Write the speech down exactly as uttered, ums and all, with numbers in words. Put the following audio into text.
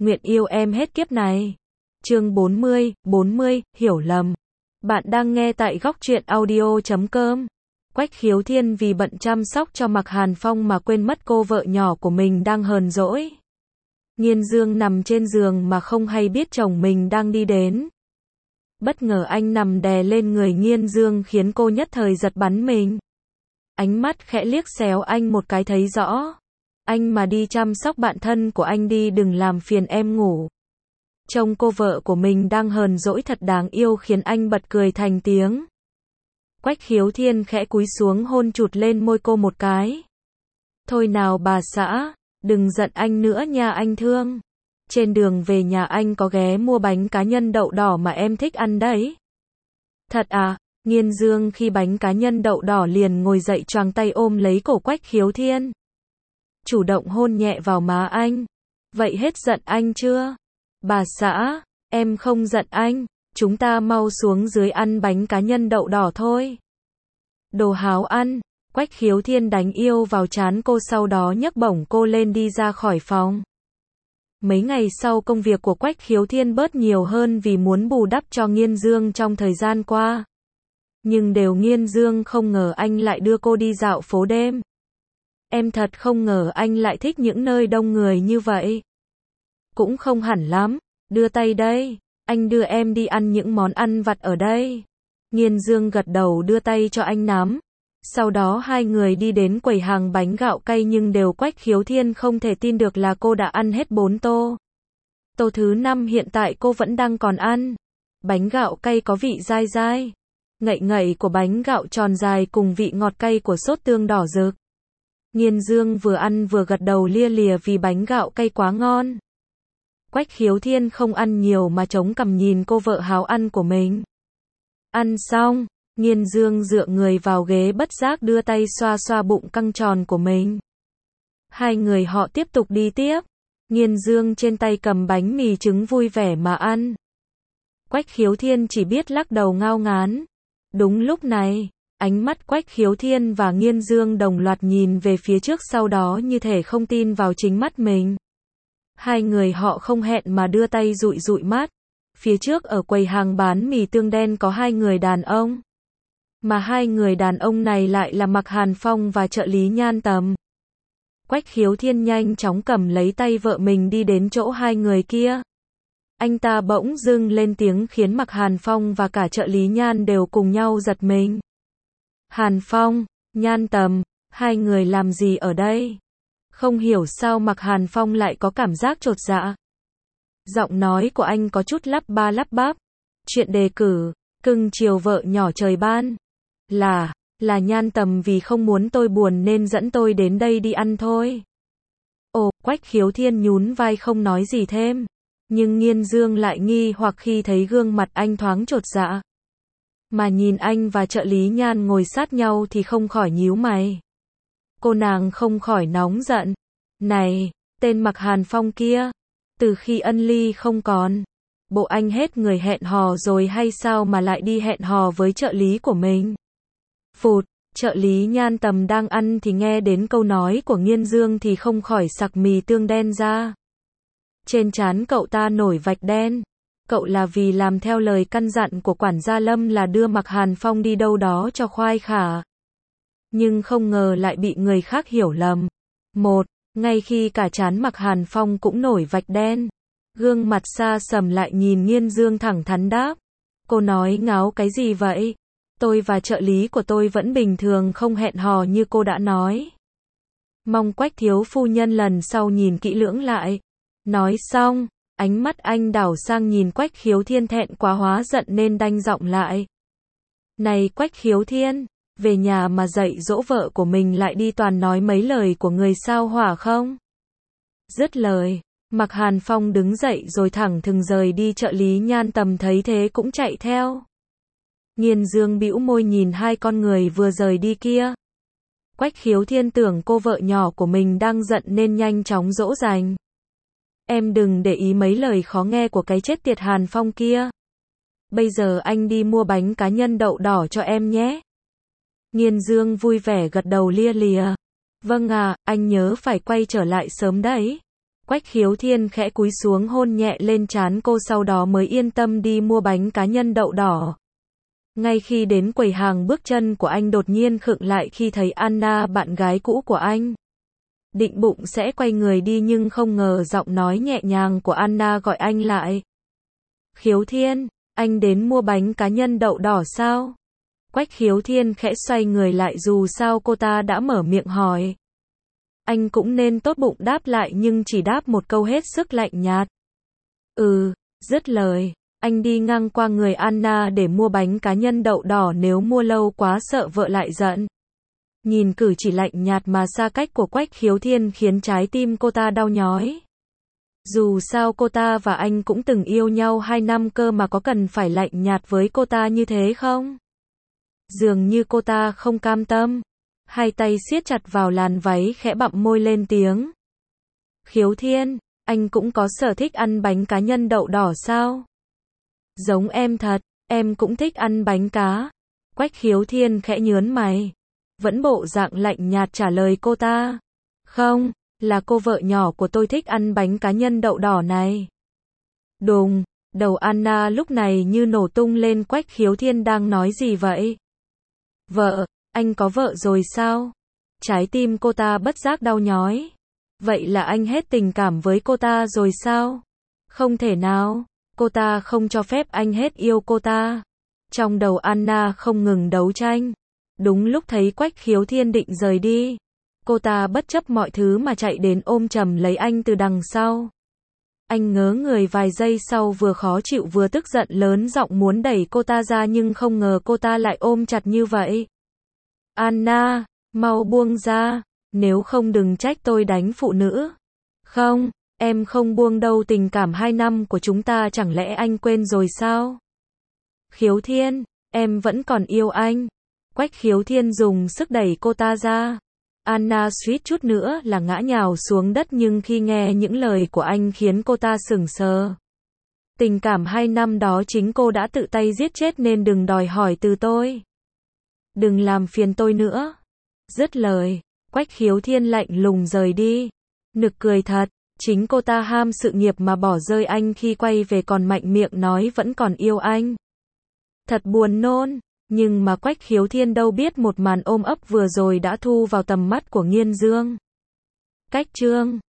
nguyện yêu em hết kiếp này. Chương bốn mươi, bốn mươi, hiểu lầm. Bạn đang nghe tại góc truyện audio chấm com. Quách Khiếu Thiên vì bận chăm sóc cho Mạc Hàn Phong mà quên mất cô vợ nhỏ của mình đang hờn dỗi. Nghiên Dương nằm trên giường mà không hay biết chồng mình đang đi đến. Bất ngờ anh nằm đè lên người Nghiên Dương khiến cô nhất thời giật bắn mình. Ánh mắt khẽ liếc xéo anh một cái thấy rõ. Anh mà đi chăm sóc bạn thân của anh đi, đừng làm phiền em ngủ. Trông cô vợ của mình đang hờn dỗi thật đáng yêu khiến anh bật cười thành tiếng. Quách Khiếu Thiên khẽ cúi xuống hôn chụt lên môi cô một cái. Thôi nào bà xã, đừng giận anh nữa nha, anh thương. Trên đường về nhà anh có ghé mua bánh cá nhân đậu đỏ mà em thích ăn đấy. Thật à? Nghiên Dương khi bánh cá nhân đậu đỏ liền ngồi dậy choàng tay ôm lấy cổ Quách Khiếu Thiên. Chủ động hôn nhẹ vào má anh. Vậy hết giận anh chưa? Bà xã, em không giận anh, chúng ta mau xuống dưới ăn bánh cá nhân đậu đỏ thôi. Đồ háo ăn. Quách Khiếu Thiên đánh yêu vào trán cô, sau đó nhấc bổng cô lên đi ra khỏi phòng. Mấy ngày sau công việc của Quách Khiếu Thiên bớt nhiều hơn vì muốn bù đắp cho Nghiên Dương trong thời gian qua. Nhưng đều Nghiên Dương không ngờ anh lại đưa cô đi dạo phố đêm. Em thật không ngờ anh lại thích những nơi đông người như vậy. Cũng không hẳn lắm, đưa tay đây, anh đưa em đi ăn những món ăn vặt ở đây. Nghiên Dương gật đầu đưa tay cho anh nắm. Sau đó hai người đi đến quầy hàng bánh gạo cay, nhưng đều Quách Khiếu Thiên không thể tin được là cô đã ăn hết bốn tô. Tô thứ năm hiện tại cô vẫn đang còn ăn. Bánh gạo cay có vị dai dai, ngậy ngậy của bánh gạo tròn dài cùng vị ngọt cay của sốt tương đỏ rực. Nghiên Dương vừa ăn vừa gật đầu lia lìa vì bánh gạo cay quá ngon. Quách Khiếu Thiên không ăn nhiều mà chống cằm nhìn cô vợ háo ăn của mình. Ăn xong, Nghiên Dương dựa người vào ghế bất giác đưa tay xoa xoa bụng căng tròn của mình. Hai người họ tiếp tục đi tiếp. Nghiên Dương trên tay cầm bánh mì trứng vui vẻ mà ăn. Quách Khiếu Thiên chỉ biết lắc đầu ngao ngán. Đúng lúc này, ánh mắt Quách Khiếu Thiên và Nghiên Dương đồng loạt nhìn về phía trước, sau đó như thể không tin vào chính mắt mình. Hai người họ không hẹn mà đưa tay dụi dụi mắt. Phía trước ở quầy hàng bán mì tương đen có hai người đàn ông. Mà hai người đàn ông này lại là Mạc Hàn Phong và trợ lý Nhan Tầm. Quách Khiếu Thiên nhanh chóng cầm lấy tay vợ mình đi đến chỗ hai người kia. Anh ta bỗng dưng lên tiếng khiến Mạc Hàn Phong và cả trợ lý Nhan đều cùng nhau giật mình. Hàn Phong, Nhan Tầm, hai người làm gì ở đây? Không hiểu sao Mạc Hàn Phong lại có cảm giác chột dạ. Giọng nói của anh có chút lắp ba lắp bắp. Chuyện đề cử, cưng chiều vợ nhỏ trời ban. Là, là Nhan Tầm vì không muốn tôi buồn nên dẫn tôi đến đây đi ăn thôi. Ồ, Quách Khiếu Thiên nhún vai không nói gì thêm. Nhưng Nghiên Dương lại nghi hoặc khi thấy gương mặt anh thoáng chột dạ. Mà nhìn anh và trợ lý Nhan ngồi sát nhau thì không khỏi nhíu mày. Cô nàng không khỏi nóng giận. Này, tên Mạc Hàn Phong kia, từ khi ân ly không còn, bộ anh hết người hẹn hò rồi hay sao mà lại đi hẹn hò với trợ lý của mình? Phụt, trợ lý Nhan Tầm đang ăn thì nghe đến câu nói của Nghiên Dương thì không khỏi sặc mì tương đen ra. Trên trán cậu ta nổi vạch đen. Cậu là vì làm theo lời căn dặn của quản gia Lâm là đưa Mạc Hàn Phong đi đâu đó cho khoai khả. Nhưng không ngờ lại bị người khác hiểu lầm. Một, ngay khi cả trán Mạc Hàn Phong cũng nổi vạch đen, gương mặt xa sầm lại nhìn Nghiên Dương thẳng thắn đáp. Cô nói ngáo cái gì vậy? Tôi và trợ lý của tôi vẫn bình thường không hẹn hò như cô đã nói. Mong Quách thiếu phu nhân lần sau nhìn kỹ lưỡng lại. Nói xong, ánh mắt anh đảo sang nhìn Quách Khiếu Thiên, thẹn quá hóa giận nên đanh giọng lại. Này Quách Khiếu Thiên, về nhà mà dạy dỗ vợ của mình lại đi toàn nói mấy lời của người sao hỏa không? Dứt lời, Mạc Hàn Phong đứng dậy rồi thẳng thừng rời đi, trợ lý Nhan Tầm thấy thế cũng chạy theo. Nghiên Dương bĩu môi nhìn hai con người vừa rời đi kia. Quách Khiếu Thiên tưởng cô vợ nhỏ của mình đang giận nên nhanh chóng dỗ dành. Em đừng để ý mấy lời khó nghe của cái chết tiệt Hàn Phong kia. Bây giờ anh đi mua bánh cá nhân đậu đỏ cho em nhé. Nghiên Dương vui vẻ gật đầu lia lìa. Vâng à, anh nhớ phải quay trở lại sớm đấy. Quách Khiếu Thiên khẽ cúi xuống hôn nhẹ lên trán cô, sau đó mới yên tâm đi mua bánh cá nhân đậu đỏ. Ngay khi đến quầy hàng, bước chân của anh đột nhiên khựng lại khi thấy Anna, bạn gái cũ của anh. Định bụng sẽ quay người đi nhưng không ngờ giọng nói nhẹ nhàng của Anna gọi anh lại. Khiếu Thiên, anh đến mua bánh cá nhân đậu đỏ sao? Quách Khiếu Thiên khẽ xoay người lại, dù sao cô ta đã mở miệng hỏi. Anh cũng nên tốt bụng đáp lại nhưng chỉ đáp một câu hết sức lạnh nhạt. Ừ, dứt lời, anh đi ngang qua người Anna để mua bánh cá nhân đậu đỏ, nếu mua lâu quá sợ vợ lại giận. Nhìn cử chỉ lạnh nhạt mà xa cách của Quách Khiếu Thiên khiến trái tim cô ta đau nhói. Dù sao cô ta và anh cũng từng yêu nhau hai năm cơ mà, có cần phải lạnh nhạt với cô ta như thế không? Dường như cô ta không cam tâm. Hai tay siết chặt vào làn váy, khẽ bặm môi lên tiếng. Khiếu Thiên, anh cũng có sở thích ăn bánh cá nhân đậu đỏ sao? Giống em thật, em cũng thích ăn bánh cá. Quách Khiếu Thiên khẽ nhớn mày. Vẫn bộ dạng lạnh nhạt trả lời cô ta. Không, là cô vợ nhỏ của tôi thích ăn bánh cá nhân đậu đỏ này. Đùng, đầu Anna lúc này như nổ tung lên. Quách Khiếu Thiên đang nói gì vậy? Vợ, anh có vợ rồi sao? Trái tim cô ta bất giác đau nhói. Vậy là anh hết tình cảm với cô ta rồi sao? Không thể nào, cô ta không cho phép anh hết yêu cô ta. Trong đầu Anna không ngừng đấu tranh. Đúng lúc thấy Quách Khiếu Thiên định rời đi, cô ta bất chấp mọi thứ mà chạy đến ôm chầm lấy anh từ đằng sau. Anh ngớ người vài giây sau, vừa khó chịu vừa tức giận, lớn giọng muốn đẩy cô ta ra nhưng không ngờ cô ta lại ôm chặt như vậy. Anna, mau buông ra, nếu không đừng trách tôi đánh phụ nữ. Không, em không buông đâu, tình cảm hai năm của chúng ta chẳng lẽ anh quên rồi sao? Khiếu Thiên, em vẫn còn yêu anh. Quách Khiếu Thiên dùng sức đẩy cô ta ra. Anna suýt chút nữa là ngã nhào xuống đất, nhưng khi nghe những lời của anh khiến cô ta sững sờ. Tình cảm hai năm đó chính cô đã tự tay giết chết nên đừng đòi hỏi từ tôi. Đừng làm phiền tôi nữa. Dứt lời, Quách Khiếu Thiên lạnh lùng rời đi. Nực cười thật, chính cô ta ham sự nghiệp mà bỏ rơi anh, khi quay về còn mạnh miệng nói vẫn còn yêu anh. Thật buồn nôn. Nhưng mà Quách Khiếu Thiên đâu biết một màn ôm ấp vừa rồi đã thu vào tầm mắt của Nghiên Dương. Cách chương